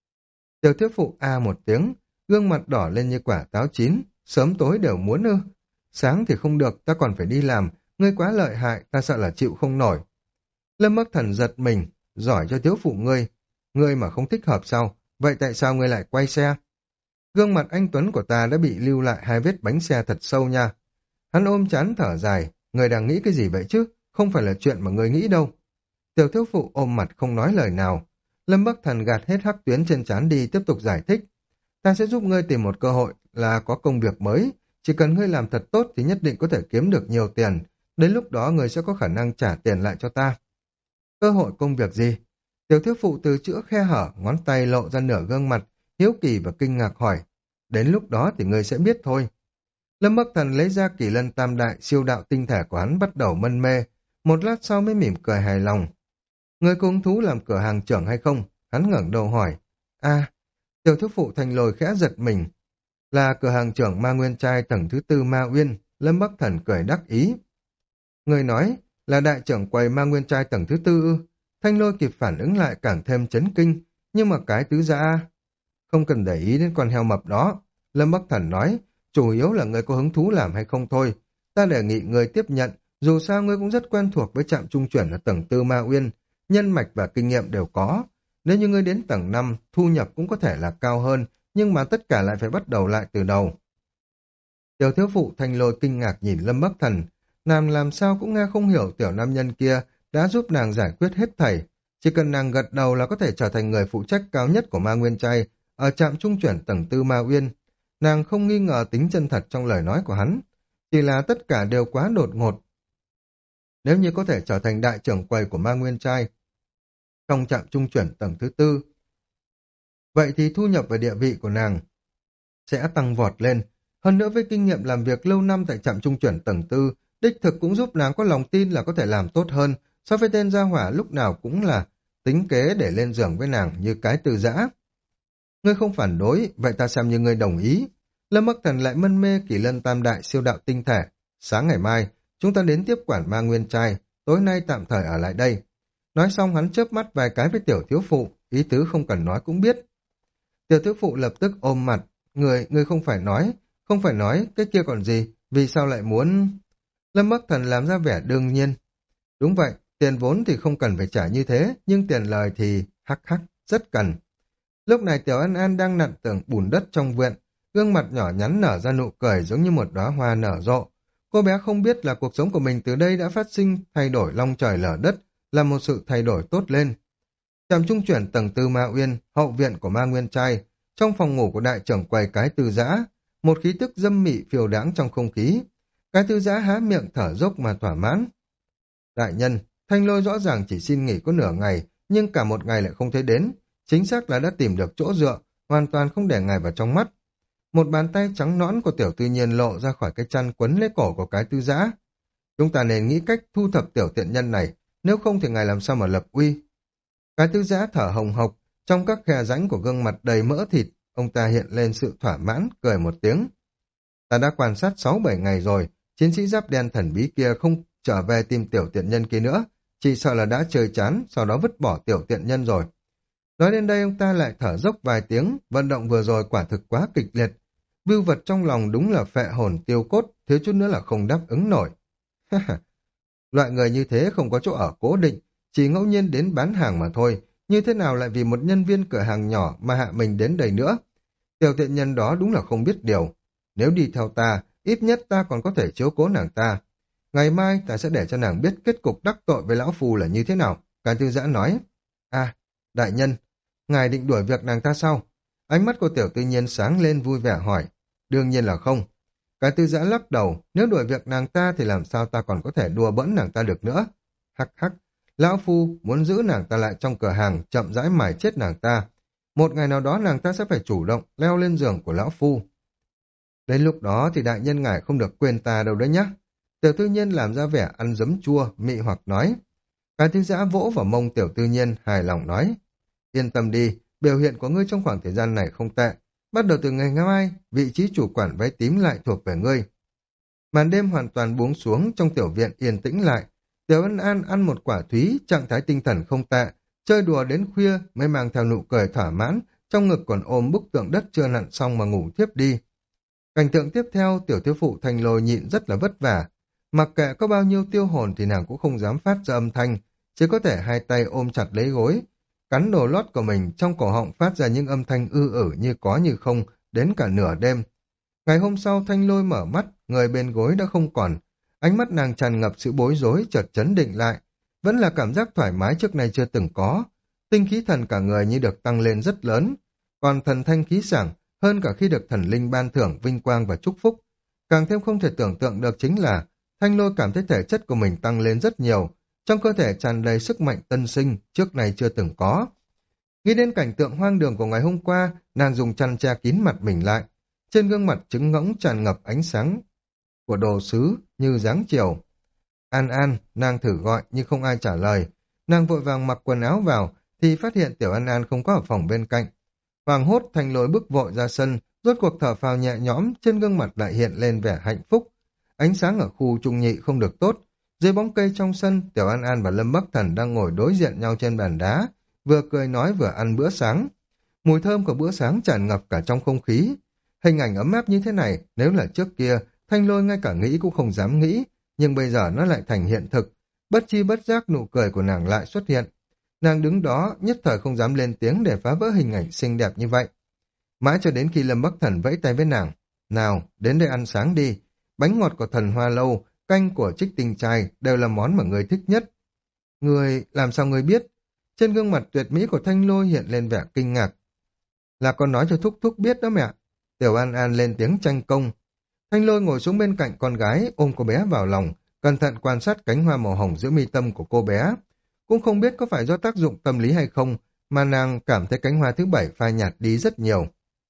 Tiểu thiếu phụ a một tiếng, gương mặt đỏ lên như quả táo chín, sớm tối đều muốn ư? Sáng thì không được, ta còn phải đi làm, ngươi quá lợi hại, ta sợ là chịu không nổi. Lâm Bắc Thần giật mình, giỏi cho thiếu phụ ngươi, ngươi mà không thích hợp sao? Vậy tại sao ngươi lại quay xe? Gương mặt anh Tuấn của ta đã bị lưu lại hai vết bánh xe thật sâu nha. Hắn ôm chán thở dài, ngươi đang nghĩ cái gì vậy chứ? Không phải là chuyện mà ngươi nghĩ đâu. Tiểu thiếu phụ ôm mặt không nói lời nào. Lâm Bắc Thần gạt hết hắc tuyến trên trán đi, tiếp tục giải thích. Ta sẽ giúp ngươi tìm một cơ hội là có công việc mới. Chỉ cần ngươi làm thật tốt thì nhất định có thể kiếm được nhiều tiền. Đến lúc đó ngươi sẽ có khả năng trả tiền lại cho ta. Cơ hội công việc gì? Tiểu thiếu phụ từ chữa khe hở, ngón tay lộ ra nửa gương mặt, hiếu kỳ và kinh ngạc hỏi. Đến lúc đó thì ngươi sẽ biết thôi. Lâm Bắc Thần lấy ra kỳ lân tam đại siêu đạo tinh thể của hắn bắt đầu mân mê. Một lát sau mới mỉm cười hài lòng. Ngươi có hứng thú làm cửa hàng trưởng hay không? Hắn ngẩng đầu hỏi. A, tiểu thiếu phụ Thành Lôi khẽ giật mình. Là cửa hàng trưởng Ma Nguyên Trai tầng thứ tư Ma Uyên. Lâm Bắc Thần cười đắc ý. Người nói là đại trưởng quầy Ma Nguyên Trai tầng thứ tư ư? Thanh Lôi kịp phản ứng lại càng thêm chấn kinh. Nhưng mà cái tứ giã... Không cần để ý đến con heo mập đó. Lâm Bắc Thần nói, chủ yếu là người có hứng thú làm hay không thôi. Ta đề nghị người tiếp nhận, dù sao ngươi cũng rất quen thuộc với trạm trung chuyển ở tầng tư Ma Uyên, nhân mạch và kinh nghiệm đều có. Nếu như ngươi đến tầng năm, thu nhập cũng có thể là cao hơn, nhưng mà tất cả lại phải bắt đầu lại từ đầu. Tiểu thiếu phụ Thanh Lôi kinh ngạc nhìn Lâm Bắc Thần, nàng làm sao cũng nghe không hiểu tiểu nam nhân kia đã giúp nàng giải quyết hết thảy. Chỉ cần nàng gật đầu là có thể trở thành người phụ trách cao nhất của Ma Nguyên Trai ở trạm trung chuyển tầng tư Ma Uyên. Nàng không nghi ngờ tính chân thật trong lời nói của hắn, chỉ là tất cả đều quá đột ngột. Nếu như có thể trở thành đại trưởng quầy của Ma Nguyên Trai trong trạm trung chuyển tầng thứ tư, vậy thì thu nhập và địa vị của nàng sẽ tăng vọt lên. Hơn nữa với kinh nghiệm làm việc lâu năm tại trạm trung chuyển tầng tư, đích thực cũng giúp nàng có lòng tin là có thể làm tốt hơn so với tên gia hỏa lúc nào cũng là tính kế để lên giường với nàng như cái từ giã. Ngươi không phản đối, vậy ta xem như ngươi đồng ý. Lâm Bắc Thần lại mân mê kỳ lân tam đại siêu đạo tinh thể. Sáng ngày mai, chúng ta đến tiếp quản Ma Nguyên Trai, tối nay tạm thời ở lại đây. Nói xong hắn chớp mắt vài cái với tiểu thiếu phụ, ý tứ không cần nói cũng biết. Tiểu thiếu phụ lập tức ôm mặt, người, người không phải nói, không phải nói, cái kia còn gì, vì sao lại muốn... Lâm Bắc Thần làm ra vẻ đương nhiên. Đúng vậy, tiền vốn thì không cần phải trả như thế, nhưng tiền lời thì hắc hắc, rất cần. Lúc này Tiểu An An đang nặn tường bùn đất trong viện, gương mặt nhỏ nhắn nở ra nụ cười giống như một đóa hoa nở rộ. Cô bé không biết là cuộc sống của mình từ đây đã phát sinh thay đổi long trời lở đất, là một sự thay đổi tốt lên. Trạm trung chuyển tầng tư Ma Uyên, hậu viện của Ma Nguyên Trai, trong phòng ngủ của đại trưởng quầy cái tư giã, một khí tức dâm mị phiêu đãng trong không khí. Cái tư giã há miệng thở dốc mà thỏa mãn. Đại nhân, Thanh Lôi rõ ràng chỉ xin nghỉ có nửa ngày, nhưng cả một ngày lại không thấy đến. Chính xác là đã tìm được chỗ dựa, hoàn toàn không để ngài vào trong mắt. Một bàn tay trắng nõn của tiểu tư nhiên lộ ra khỏi cái chăn quấn lấy cổ của cái tư giã. Chúng ta nên nghĩ cách thu thập tiểu tiện nhân này, nếu không thì ngài làm sao mà lập uy. Cái tư giã thở hồng hộc, trong các khe rãnh của gương mặt đầy mỡ thịt, ông ta hiện lên sự thỏa mãn, cười một tiếng. Ta đã quan sát sáu bảy ngày rồi, chiến sĩ giáp đen thần bí kia không trở về tìm tiểu tiện nhân kia nữa, chỉ sợ là đã chơi chán, sau đó vứt bỏ tiểu tiện nhân rồi. Nói đến đây ông ta lại thở dốc vài tiếng, vận động vừa rồi quả thực quá kịch liệt. Vưu vật trong lòng đúng là phệ hồn tiêu cốt, thiếu chút nữa là không đáp ứng nổi. Loại người như thế không có chỗ ở cố định, chỉ ngẫu nhiên đến bán hàng mà thôi, như thế nào lại vì một nhân viên cửa hàng nhỏ mà hạ mình đến đây nữa. Tiểu tiện nhân đó đúng là không biết điều. Nếu đi theo ta, ít nhất ta còn có thể chiếu cố nàng ta. Ngày mai ta sẽ để cho nàng biết kết cục đắc tội với lão phu là như thế nào. Cái tư giã nói. À, đại nhân, ngài định đuổi việc nàng ta sao? Ánh mắt của tiểu tư nhiên sáng lên vui vẻ hỏi. Đương nhiên là không. Cái tư giã lắc đầu, nếu đuổi việc nàng ta thì làm sao ta còn có thể đùa bỡn nàng ta được nữa. Hắc hắc, lão phu muốn giữ nàng ta lại trong cửa hàng, chậm rãi mài chết nàng ta. Một ngày nào đó nàng ta sẽ phải chủ động leo lên giường của lão phu. Đến lúc đó thì đại nhân ngài không được quên ta đâu đấy nhá. Tiểu tư nhiên làm ra vẻ ăn giấm chua, mị hoặc nói. Cái tư giã vỗ vào mông tiểu tư nhiên, hài lòng nói. Yên tâm đi, biểu hiện của ngươi trong khoảng thời gian này không tệ. Bắt đầu từ ngày ngày mai, vị trí chủ quản váy tím lại thuộc về ngươi. Màn đêm hoàn toàn buông xuống, trong tiểu viện yên tĩnh lại. Tiểu Ân An ăn một quả thúy, trạng thái tinh thần không tệ, chơi đùa đến khuya mới mang theo nụ cười thỏa mãn, trong ngực còn ôm bức tượng đất chưa nặn xong mà ngủ thiếp đi. Cảnh tượng tiếp theo, tiểu thiếu phụ Thành Lôi nhịn rất là vất vả. Mặc kệ có bao nhiêu tiêu hồn thì nàng cũng không dám phát ra âm thanh, chỉ có thể hai tay ôm chặt lấy gối, cắn đồ lót của mình, trong cổ họng phát ra những âm thanh ư ử như có như không, đến cả nửa đêm. Ngày hôm sau Thanh Lôi mở mắt, người bên gối đã không còn, ánh mắt nàng tràn ngập sự bối rối, chợt chấn định lại, vẫn là cảm giác thoải mái trước nay chưa từng có. tinh khí thần cả người như được tăng lên rất lớn, còn thần thanh khí sảng hơn cả khi được thần linh ban thưởng vinh quang và chúc phúc. Càng thêm không thể tưởng tượng được chính là Thanh Lôi cảm thấy thể chất của mình tăng lên rất nhiều, trong cơ thể tràn đầy sức mạnh tân sinh trước này chưa từng có. Nghĩ đến cảnh tượng hoang đường của ngày hôm qua, nàng dùng chăn che kín mặt mình lại, trên gương mặt trứng ngỗng tràn ngập ánh sáng của đồ sứ như dáng chiều. An An, nàng thử gọi nhưng không ai trả lời. Nàng vội vàng mặc quần áo vào thì phát hiện Tiểu An An không có ở phòng bên cạnh. Hoàng hốt Thanh Lôi bước vội ra sân, rốt cuộc thở phào nhẹ nhõm, trên gương mặt lại hiện lên vẻ hạnh phúc. Ánh sáng ở khu trung nhị không được tốt. Dưới bóng cây trong sân, Tiểu An An và Lâm Bắc Thần đang ngồi đối diện nhau trên bàn đá, vừa cười nói vừa ăn bữa sáng. Mùi thơm của bữa sáng tràn ngập cả trong không khí. Hình ảnh ấm áp như thế này, nếu là trước kia, Thanh Lôi ngay cả nghĩ cũng không dám nghĩ, nhưng bây giờ nó lại thành hiện thực. Bất chi bất giác nụ cười của nàng lại xuất hiện. Nàng đứng đó, nhất thời không dám lên tiếng để phá vỡ hình ảnh xinh đẹp như vậy. Mãi cho đến khi Lâm Bắc Thần vẫy tay với nàng. Nào, đến đây ăn sáng đi. Bánh ngọt của thần hoa lâu, canh của trích tinh trai đều là món mà người thích nhất. Người, làm sao người biết? Trên gương mặt tuyệt mỹ của Thanh Lôi hiện lên vẻ kinh ngạc. Là con nói cho Thúc Thúc biết đó mẹ. Tiểu An An lên tiếng tranh công. Thanh Lôi ngồi xuống bên cạnh con gái, ôm cô bé vào lòng, cẩn thận quan sát cánh hoa màu hồng giữa mi tâm của cô bé. Cũng không biết có phải do tác dụng tâm lý hay không, mà nàng cảm thấy cánh hoa thứ bảy phai nhạt đi rất nhiều.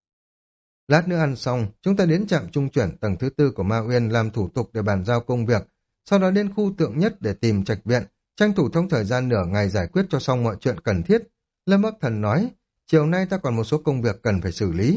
Lát nữa ăn xong, chúng ta đến trạm trung chuyển tầng thứ tư của Ma Uyên làm thủ tục để bàn giao công việc, sau đó đến khu tượng nhất để tìm trạch viện, tranh thủ trong thời gian nửa ngày giải quyết cho xong mọi chuyện cần thiết. Lâm Bắc Thần nói, chiều nay ta còn một số công việc cần phải xử lý.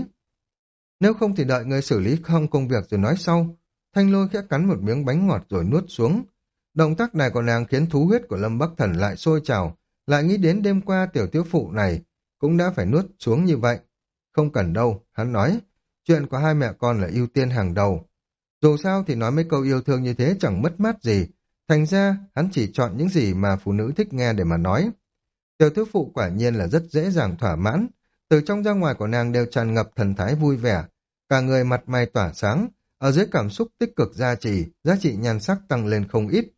Nếu không thì đợi người xử lý xong công việc rồi nói sau. Thanh Lôi khẽ cắn một miếng bánh ngọt rồi nuốt xuống. Động tác này của nàng khiến thú huyết của Lâm Bắc Thần lại sôi trào, lại nghĩ đến đêm qua tiểu thiếu phụ này cũng đã phải nuốt xuống như vậy. Không cần đâu, hắn nói, chuyện của hai mẹ con là ưu tiên hàng đầu. Dù sao thì nói mấy câu yêu thương như thế chẳng mất mát gì, thành ra hắn chỉ chọn những gì mà phụ nữ thích nghe để mà nói. Tiểu thiếu phụ quả nhiên là rất dễ dàng thỏa mãn, từ trong ra ngoài của nàng đều tràn ngập thần thái vui vẻ, cả người mặt mày tỏa sáng, ở dưới cảm xúc tích cực gia trì, giá trị nhan sắc tăng lên không ít.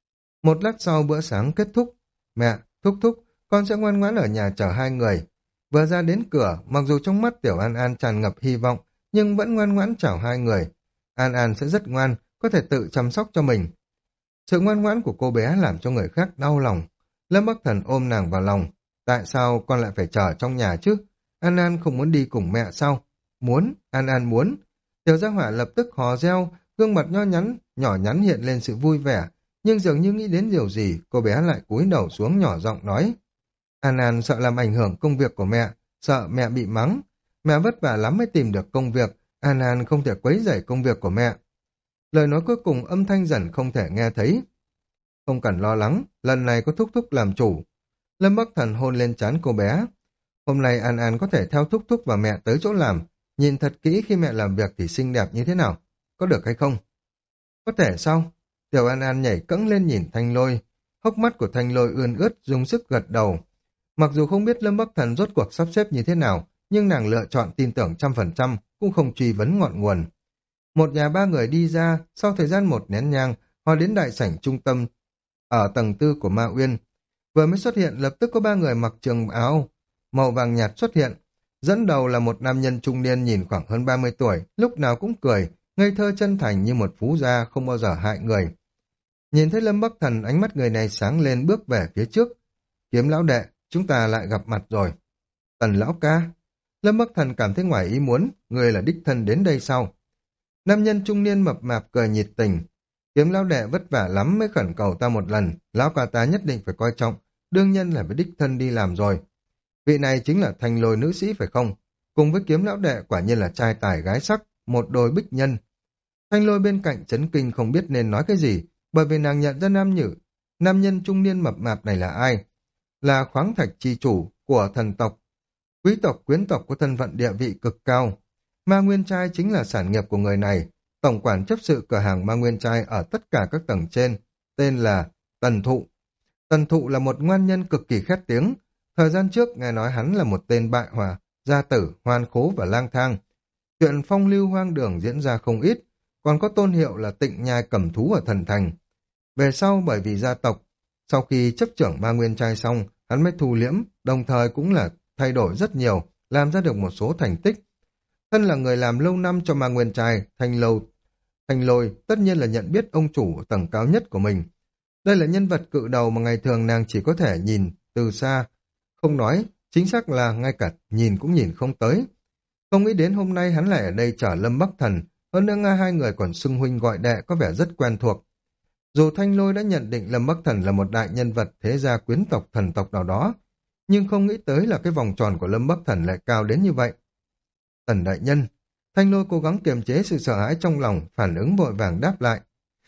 Một lát sau bữa sáng kết thúc, mẹ, Thúc Thúc, con sẽ ngoan ngoãn ở nhà chờ hai người. Vừa ra đến cửa, mặc dù trong mắt Tiểu An An tràn ngập hy vọng, nhưng vẫn ngoan ngoãn chào hai người. An An sẽ rất ngoan, có thể tự chăm sóc cho mình. Sự ngoan ngoãn của cô bé làm cho người khác đau lòng. Lâm Bắc Thần ôm nàng vào lòng. Tại sao con lại phải chờ trong nhà chứ? An An không muốn đi cùng mẹ sao? Muốn, An An muốn. Tiểu Gia Hỏa lập tức hò reo, gương mặt nho nhắn, nhỏ nhắn hiện lên sự vui vẻ. Nhưng dường như nghĩ đến điều gì, cô bé lại cúi đầu xuống nhỏ giọng nói. An An sợ làm ảnh hưởng công việc của mẹ, sợ mẹ bị mắng. Mẹ vất vả lắm mới tìm được công việc, An An không thể quấy rầy công việc của mẹ. Lời nói cuối cùng âm thanh dần không thể nghe thấy. Không cần lo lắng, lần này có Thúc Thúc làm chủ. Lâm Bắc Thần hôn lên trán cô bé. Hôm nay An An có thể theo Thúc Thúc và mẹ tới chỗ làm, nhìn thật kỹ khi mẹ làm việc thì xinh đẹp như thế nào, có được hay không? Có thể sao? Tiểu An An nhảy cẫng lên nhìn Thanh Lôi, hốc mắt của Thanh Lôi ươn ướt, dùng sức gật đầu. Mặc dù không biết Lâm Bắc Thần rốt cuộc sắp xếp như thế nào, nhưng nàng lựa chọn tin tưởng trăm phần trăm, cũng không truy vấn ngọn nguồn. Một nhà ba người đi ra, sau thời gian một nén nhang, họ đến đại sảnh trung tâm ở tầng tư của Ma Uyên. Vừa mới xuất hiện, lập tức có ba người mặc trường áo màu vàng nhạt xuất hiện. Dẫn đầu là một nam nhân trung niên nhìn khoảng hơn ba mươi tuổi, lúc nào cũng cười, ngây thơ chân thành như một phú gia không bao giờ hại người. Nhìn thấy Lâm Bắc Thần, ánh mắt người này sáng lên bước về phía trước. Kiếm lão đệ, chúng ta lại gặp mặt rồi. Tần lão ca. Lâm Bắc Thần cảm thấy ngoài ý muốn, người là đích thân đến đây sau. Nam nhân trung niên mập mạp cười nhiệt tình. Kiếm lão đệ vất vả lắm mới khẩn cầu ta một lần, lão ca ta nhất định phải coi trọng, đương nhiên là phải đích thân đi làm rồi. Vị này chính là Thanh Lôi nữ sĩ phải không? Cùng với kiếm lão đệ quả nhiên là trai tài gái sắc, một đôi bích nhân. Thanh Lôi bên cạnh chấn kinh không biết nên nói cái gì, bởi vì nàng nhận ra nam nhử, nam nhân trung niên mập mạp này là ai? Là khoáng thạch chi chủ của thần tộc, quý tộc quyến tộc có thân phận địa vị cực cao. Ma Nguyên Trai chính là sản nghiệp của người này, tổng quản chấp sự cửa hàng Ma Nguyên Trai ở tất cả các tầng trên, tên là Tần Thụ. Tần Thụ là một ngoan nhân cực kỳ khét tiếng, thời gian trước nghe nói hắn là một tên bại hòa, gia tử, hoan khố và lang thang. Chuyện phong lưu hoang đường diễn ra không ít, còn có tôn hiệu là Tịnh Nhai cầm thú ở thần thành. Về sau bởi vì gia tộc, sau khi chấp trưởng Ma Nguyên Trai xong, hắn mới thu liễm, đồng thời cũng là thay đổi rất nhiều, làm ra được một số thành tích. Thân là người làm lâu năm cho Ma Nguyên Trai, Thanh Lâu, Thanh Lôi tất nhiên là nhận biết ông chủ ở tầng cao nhất của mình. Đây là nhân vật cự đầu mà ngày thường nàng chỉ có thể nhìn từ xa, không nói, chính xác là ngay cả nhìn cũng nhìn không tới. Không nghĩ đến hôm nay hắn lại ở đây chở Lâm Bắc Thần, hơn nữa nga hai người còn xưng huynh gọi đệ có vẻ rất quen thuộc. Dù Thanh Lôi đã nhận định Lâm Bắc Thần là một đại nhân vật thế gia quyến tộc thần tộc nào đó, nhưng không nghĩ tới là cái vòng tròn của Lâm Bắc Thần lại cao đến như vậy. Tần đại nhân, Thanh Lôi cố gắng kiềm chế sự sợ hãi trong lòng, phản ứng vội vàng đáp lại.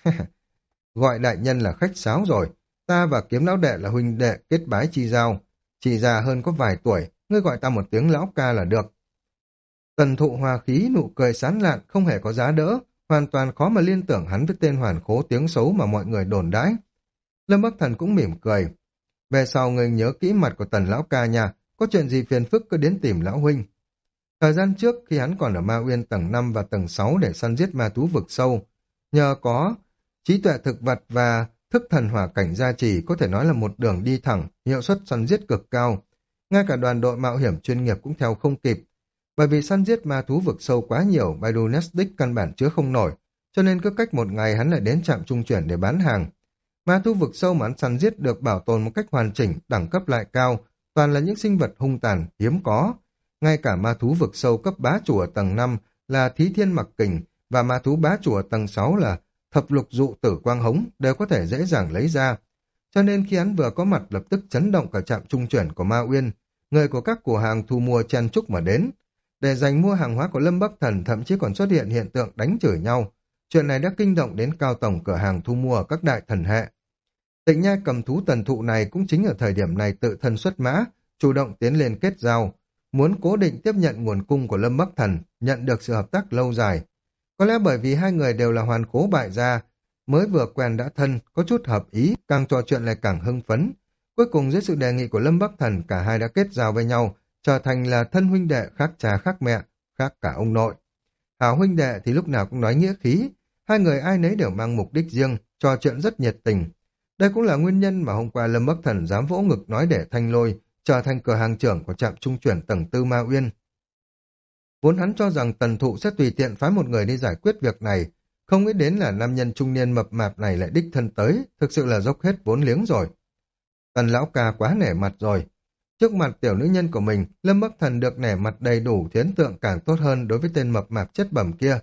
Gọi đại nhân là khách sáo rồi, ta và Kiếm lão đệ là huynh đệ kết bái chi giao, chỉ già hơn có vài tuổi, ngươi gọi ta một tiếng lão ca là được. Tần thụ hòa khí, nụ cười sán lạn, không hề có giá đỡ, hoàn toàn khó mà liên tưởng hắn với tên hoàn khố tiếng xấu mà mọi người đồn đãi. Lâm Bắc Thần cũng mỉm cười. Về sau ngươi nhớ kỹ mặt của Tần lão ca nha, có chuyện gì phiền phức cứ đến tìm lão huynh. Thời gian trước khi hắn còn ở Ma Uyên tầng năm và tầng sáu để săn giết ma thú vực sâu, nhờ có trí tuệ thực vật và thức thần hỏa cảnh gia trì có thể nói là một đường đi thẳng, hiệu suất săn giết cực cao. Ngay cả đoàn đội mạo hiểm chuyên nghiệp cũng theo không kịp. Bởi vì săn giết ma thú vực sâu quá nhiều, Baidu Nestic căn bản chứa không nổi, cho nên cứ cách một ngày hắn lại đến trạm trung chuyển để bán hàng. Ma thú vực sâu mà hắn săn giết được bảo tồn một cách hoàn chỉnh, đẳng cấp lại cao, toàn là những sinh vật hung tàn, hiếm có. Ngay cả ma thú vực sâu cấp bá chủ ở tầng năm là Thí Thiên Mặc Kình và ma thú bá chủ ở tầng sáu là Thập Lục Dụ Tử Quang Hống đều có thể dễ dàng lấy ra. Cho nên khi hắn vừa có mặt lập tức chấn động cả trạm trung chuyển của Ma Uyên, người của các cửa hàng thu mua chen chúc mà đến. Để giành mua hàng hóa của Lâm Bắc Thần thậm chí còn xuất hiện hiện tượng đánh chửi nhau. Chuyện này đã kinh động đến cao tổng cửa hàng thu mua ở các đại thần hệ. Tịnh Nhai cầm thú tần thụ này cũng chính ở thời điểm này tự thân xuất mã, chủ động tiến lên kết giao, muốn cố định tiếp nhận nguồn cung của Lâm Bắc Thần, nhận được sự hợp tác lâu dài. Có lẽ bởi vì hai người đều là hoàn khố bại gia, mới vừa quen đã thân, có chút hợp ý, càng trò chuyện lại càng hưng phấn. Cuối cùng dưới sự đề nghị của Lâm Bắc Thần, cả hai đã kết giao với nhau, trở thành là thân huynh đệ khác cha khác mẹ, khác cả ông nội. Hảo huynh đệ thì lúc nào cũng nói nghĩa khí, hai người ai nấy đều mang mục đích riêng, trò chuyện rất nhiệt tình. Đây cũng là nguyên nhân mà hôm qua Lâm Bắc Thần dám vỗ ngực nói để Thanh Lôi trở thành cửa hàng trưởng của trạm trung chuyển tầng tư Ma Uyên. Vốn hắn cho rằng Tần Thụ sẽ tùy tiện phái một người đi giải quyết việc này, không nghĩ đến là nam nhân trung niên mập mạp này lại đích thân tới, thực sự là dốc hết vốn liếng rồi. Tần lão ca quá nể mặt rồi. Trước mặt tiểu nữ nhân của mình, Lâm Bắc Thần được nể mặt đầy đủ thì ấn tượng càng tốt hơn đối với tên mập mạp chất bẩm kia.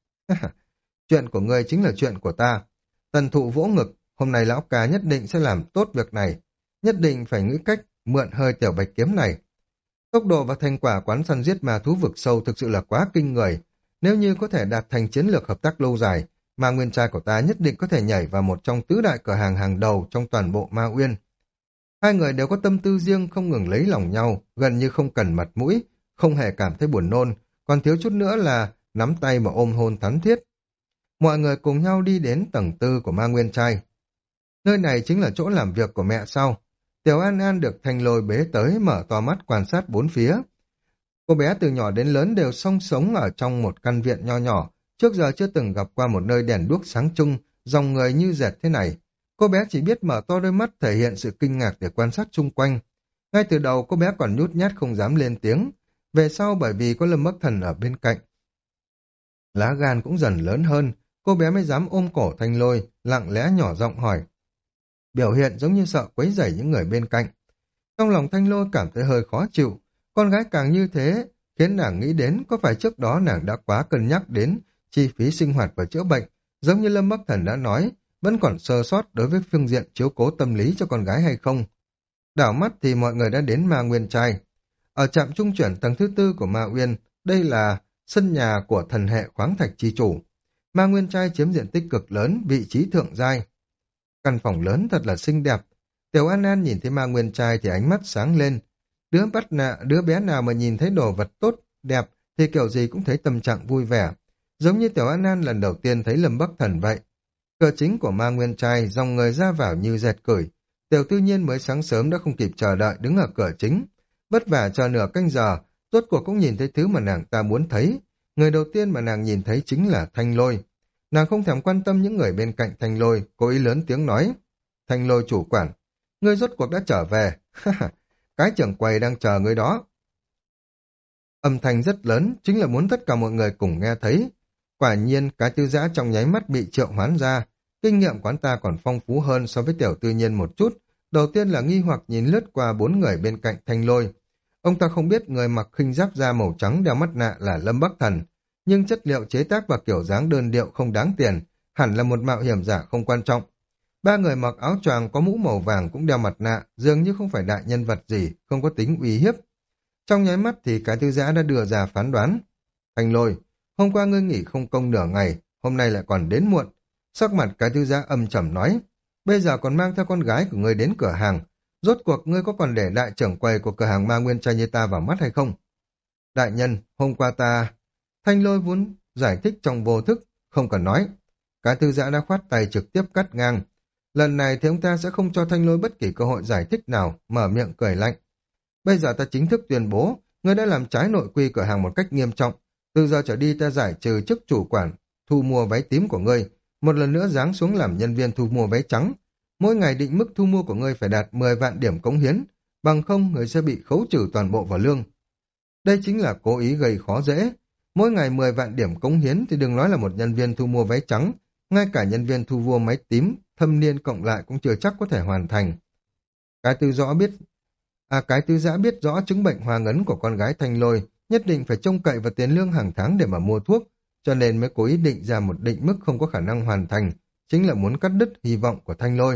Chuyện của ngươi chính là chuyện của ta. Tần Thụ vỗ ngực, hôm nay lão ca nhất định sẽ làm tốt việc này, nhất định phải nghĩ cách mượn hơi tiểu bạch kiếm này. Tốc độ và thành quả quán săn giết ma thú vực sâu thực sự là quá kinh người. Nếu như có thể đạt thành chiến lược hợp tác lâu dài, Ma Nguyên Trai của ta nhất định có thể nhảy vào một trong tứ đại cửa hàng hàng đầu trong toàn bộ Ma Uyên. Hai người đều có tâm tư riêng, không ngừng lấy lòng nhau, gần như không cần mặt mũi, không hề cảm thấy buồn nôn, còn thiếu chút nữa là nắm tay mà ôm hôn thắm thiết. Mọi người cùng nhau đi đến tầng tư của Ma Nguyên Trai. Nơi này chính là chỗ làm việc của mẹ sau. Tiểu An An được Thanh Lôi bế tới, mở to mắt quan sát bốn phía. Cô bé từ nhỏ đến lớn đều song sống ở trong một căn viện nho nhỏ, trước giờ chưa từng gặp qua một nơi đèn đuốc sáng chung, dòng người như dệt thế này. Cô bé chỉ biết mở to đôi mắt thể hiện sự kinh ngạc để quan sát chung quanh. Ngay từ đầu cô bé còn nhút nhát không dám lên tiếng, về sau bởi vì có Lâm Bắc Thần ở bên cạnh. Lá gan cũng dần lớn hơn, cô bé mới dám ôm cổ Thanh Lôi, lặng lẽ nhỏ giọng hỏi. Biểu hiện giống như sợ quấy rầy những người bên cạnh. Trong lòng Thanh Lôi cảm thấy hơi khó chịu, con gái càng như thế, khiến nàng nghĩ đến có phải trước đó nàng đã quá cân nhắc đến chi phí sinh hoạt và chữa bệnh, giống như Lâm Bắc Thần đã nói, vẫn còn sơ sót đối với phương diện chiếu cố tâm lý cho con gái hay không. Đảo mắt thì mọi người đã đến Ma Nguyên Trai. Ở trạm trung chuyển tầng thứ tư của Ma Uyên, đây là sân nhà của thần hệ khoáng thạch chi chủ. Ma Nguyên Trai chiếm diện tích cực lớn, vị trí thượng giai. Căn phòng lớn thật là xinh đẹp. Tiểu An An nhìn thấy Ma Nguyên Trai thì ánh mắt sáng lên. Đứa bắt nạ, đứa bé nào mà nhìn thấy đồ vật tốt, đẹp thì kiểu gì cũng thấy tâm trạng vui vẻ. Giống như Tiểu An An lần đầu tiên thấy Lâm Bắc Thần vậy. Cửa chính của Ma Nguyên Trai, dòng người ra vào như dệt cửi. Tiểu Tư Nhiên mới sáng sớm đã không kịp chờ đợi đứng ở cửa chính. Vất vả chờ nửa canh giờ, rốt cuộc cũng nhìn thấy thứ mà nàng ta muốn thấy. Người đầu tiên mà nàng nhìn thấy chính là Thanh Lôi. Nàng không thèm quan tâm những người bên cạnh Thanh Lôi, cố ý lớn tiếng nói. Thanh Lôi chủ quản, ngươi rốt cuộc đã trở về. Cái trưởng quầy đang chờ ngươi đó. Âm thanh rất lớn, chính là muốn tất cả mọi người cùng nghe thấy. Quả nhiên, cái tư giã trong nháy mắt bị triệu hoán ra. Kinh nghiệm quán ta còn phong phú hơn so với tiểu tư nhiên một chút. Đầu tiên là nghi hoặc nhìn lướt qua bốn người bên cạnh Thanh Lôi. Ông ta không biết người mặc khinh giáp da màu trắng đeo mắt nạ là Lâm Bắc Thần, nhưng chất liệu chế tác và kiểu dáng đơn điệu không đáng tiền, hẳn là một mạo hiểm giả không quan trọng. Ba người mặc áo choàng có mũ màu vàng cũng đeo mặt nạ, dường như không phải đại nhân vật gì, không có tính uy hiếp. Trong nháy mắt thì cái tư giã đã đưa ra phán đoán. Thanh Lôi, hôm qua ngươi nghỉ không công nửa ngày, hôm nay lại còn đến muộn. Sắc mặt cái tư giã âm trầm nói, bây giờ còn mang theo con gái của ngươi đến cửa hàng. Rốt cuộc ngươi có còn để đại trưởng quầy của cửa hàng Ma Nguyên Trai như ta vào mắt hay không? Đại nhân, hôm qua ta... Thanh Lôi vốn giải thích trong vô thức, không cần nói. Cái tư giã đã khoát tay trực tiếp cắt ngang. Lần này thì ông ta sẽ không cho Thanh Lôi bất kỳ cơ hội giải thích nào, mở miệng cười lạnh. Bây giờ ta chính thức tuyên bố, ngươi đã làm trái nội quy cửa hàng một cách nghiêm trọng. Từ giờ trở đi ta giải trừ chức chủ quản, thu mua váy tím của ngươi, một lần nữa giáng xuống làm nhân viên thu mua váy trắng. Mỗi ngày định mức thu mua của ngươi phải đạt mười vạn điểm cống hiến, bằng không ngươi sẽ bị khấu trừ toàn bộ vào lương. Đây chính là cố ý gây khó dễ. Mỗi ngày mười vạn điểm cống hiến thì đừng nói là một nhân viên thu mua váy trắng, ngay cả nhân viên thu mua máy tím, thâm niên cộng lại cũng chưa chắc có thể hoàn thành. Cái tư rõ biết À cái tư giã biết rõ chứng bệnh hoa ngấn của con gái Thanh Lôi, nhất định phải trông cậy vào tiền lương hàng tháng để mà mua thuốc, cho nên mới cố ý định ra một định mức không có khả năng hoàn thành, chính là muốn cắt đứt hy vọng của Thanh Lôi.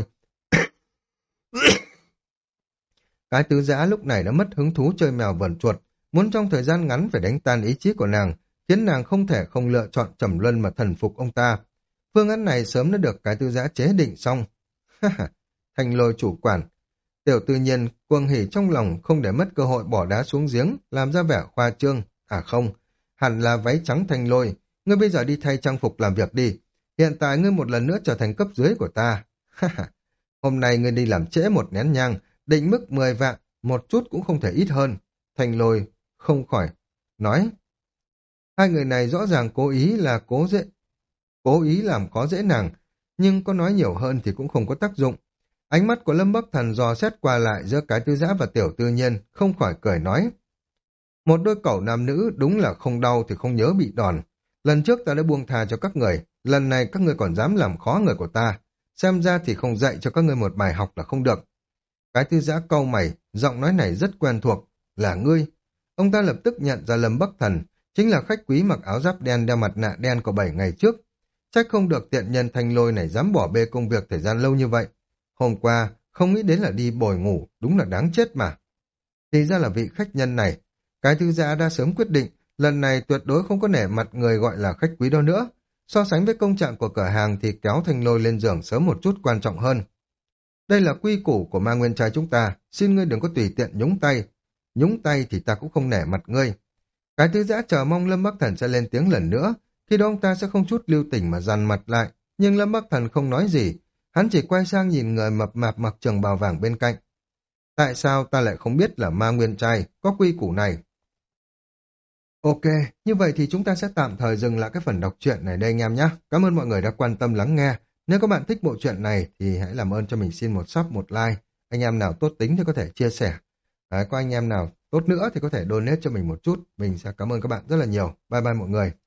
Cái tứ giã lúc này đã mất hứng thú chơi mèo vờn chuột, muốn trong thời gian ngắn phải đánh tan ý chí của nàng, khiến nàng không thể không lựa chọn trầm luân mà thần phục ông ta. Phương án này sớm đã được cái tư giã chế định xong. Thanh Lôi chủ quản. Tiểu Tư Nhiên cuồng hỉ trong lòng không để mất cơ hội bỏ đá xuống giếng, làm ra vẻ khoa trương. À không, hẳn là váy trắng Thanh Lôi. Ngươi bây giờ đi thay trang phục làm việc đi. Hiện tại ngươi một lần nữa trở thành cấp dưới của ta. Hôm nay ngươi đi làm trễ một nén nhang, định mức mười vạn, một chút cũng không thể ít hơn. Thanh Lôi không khỏi nói. Hai người này rõ ràng cố ý là cố dễ, cố ý làm khó dễ nàng, nhưng có nói nhiều hơn thì cũng không có tác dụng. Ánh mắt của Lâm Bắc Thần dò xét qua lại giữa cái tư giã và tiểu tư nhiên, không khỏi cười nói. Một đôi cẩu nam nữ đúng là không đau thì không nhớ bị đòn. Lần trước ta đã buông tha cho các người, lần này các người còn dám làm khó người của ta. Xem ra thì không dạy cho các người một bài học là không được. Cái tư giã cau mày, giọng nói này rất quen thuộc, là ngươi. Ông ta lập tức nhận ra Lâm Bắc Thần, chính là khách quý mặc áo giáp đen đeo mặt nạ đen của bảy ngày trước. Trách không được tiện nhân Thanh Lôi này dám bỏ bê công việc thời gian lâu như vậy. Hôm qua, không nghĩ đến là đi bồi ngủ, đúng là đáng chết mà. Thì ra là vị khách nhân này. Cái thư giã đã sớm quyết định, lần này tuyệt đối không có nể mặt người gọi là khách quý đó nữa. So sánh với công trạng của cửa hàng thì kéo Thanh Lôi lên giường sớm một chút quan trọng hơn. Đây là quy củ của Ma Nguyên Trai chúng ta, xin ngươi đừng có tùy tiện nhúng tay. Nhúng tay thì ta cũng không nể mặt ngươi. Cái thư giã chờ mong Lâm Bắc Thần sẽ lên tiếng lần nữa, khi đó ông ta sẽ không chút lưu tình mà dằn mặt lại. Nhưng Lâm Bắc Thần không nói gì, hắn chỉ quay sang nhìn người mập mạp mặc trường bào vàng bên cạnh. Tại sao ta lại không biết là Ma Nguyên Trai có quy củ này? Ok, như vậy thì chúng ta sẽ tạm thời dừng lại cái phần đọc truyện này đây anh em nhé. Cảm ơn mọi người đã quan tâm lắng nghe. Nếu các bạn thích bộ truyện này thì hãy làm ơn cho mình xin một sub, một like. Anh em nào tốt tính thì có thể chia sẻ. Đấy, có anh em nào tốt nữa thì có thể donate cho mình một chút. Mình sẽ cảm ơn các bạn rất là nhiều. Bye bye mọi người.